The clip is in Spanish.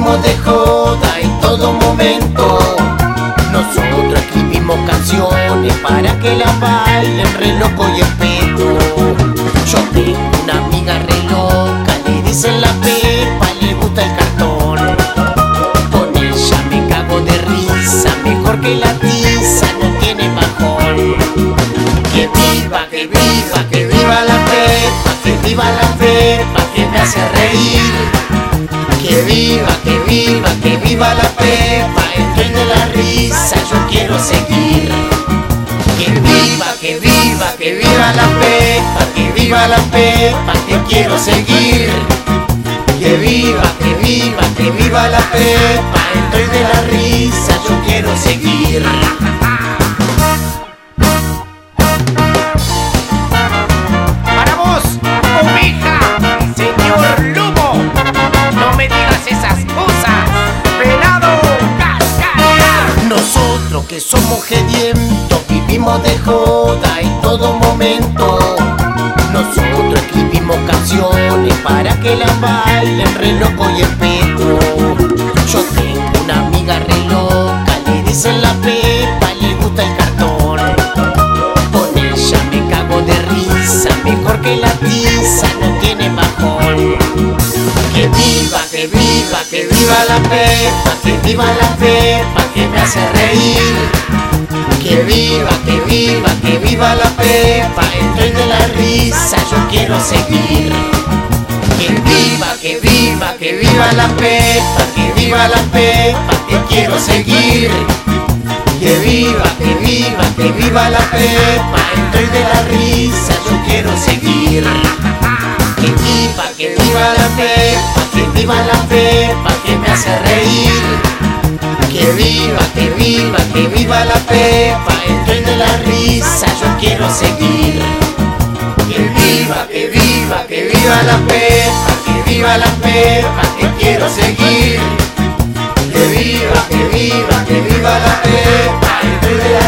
vivimos de joda en todo momento. Nosotros escribimos canciones para que las bailen re loco y espeto. Yo tengo una amiga re loca, le dicen la Pepa, le gusta el cartón. Con ella me cago de risa, mejor que la tiza, no tiene bajón. Que viva, que viva, que viva la Pepa, que viva la Pepa, que me hace reír. Que viva, que viva, que viva la Pepa, el tren de la risa yo quiero seguir. Que viva, que viva, que viva la Pepa, que viva la Pepa, que quiero seguir. Que viva, que viva, que viva la Pepa, el tren de la risa yo quiero seguir. Para vos, oveja, señor lobo, no me digas esas cosas, pelado, cascada. Nosotros que somos gedientos vivimos de joda en todo momento. Nosotros escribimos canciones para que las bailen re loco y espeto. Yo tengo una amiga re loca, le dicen la Pepa, le gusta el cartón. Con ella me cago de risa, mejor que la tiza, no tiene bajón. Que viva, que viva, que viva la Pepa, que viva la Pepa, que me hace reír. Que viva, que viva, que viva la Pepa, el tren de la risa yo quiero seguir. Que viva, que viva, que viva la Pepa, que viva la Pepa, que quiero seguir. Que viva, que viva, que viva la Pepa, el tren de la risa yo quiero seguir. Que viva la Pepa, que viva la Pepa, que me hace reír. Que viva, que viva, que viva la Pepa, el tren de la risa yo quiero seguir. Que viva, que viva, que viva la Pepa, que viva la Pepa, que quiero seguir. Que viva, que viva, que viva la Pepa, el tren de la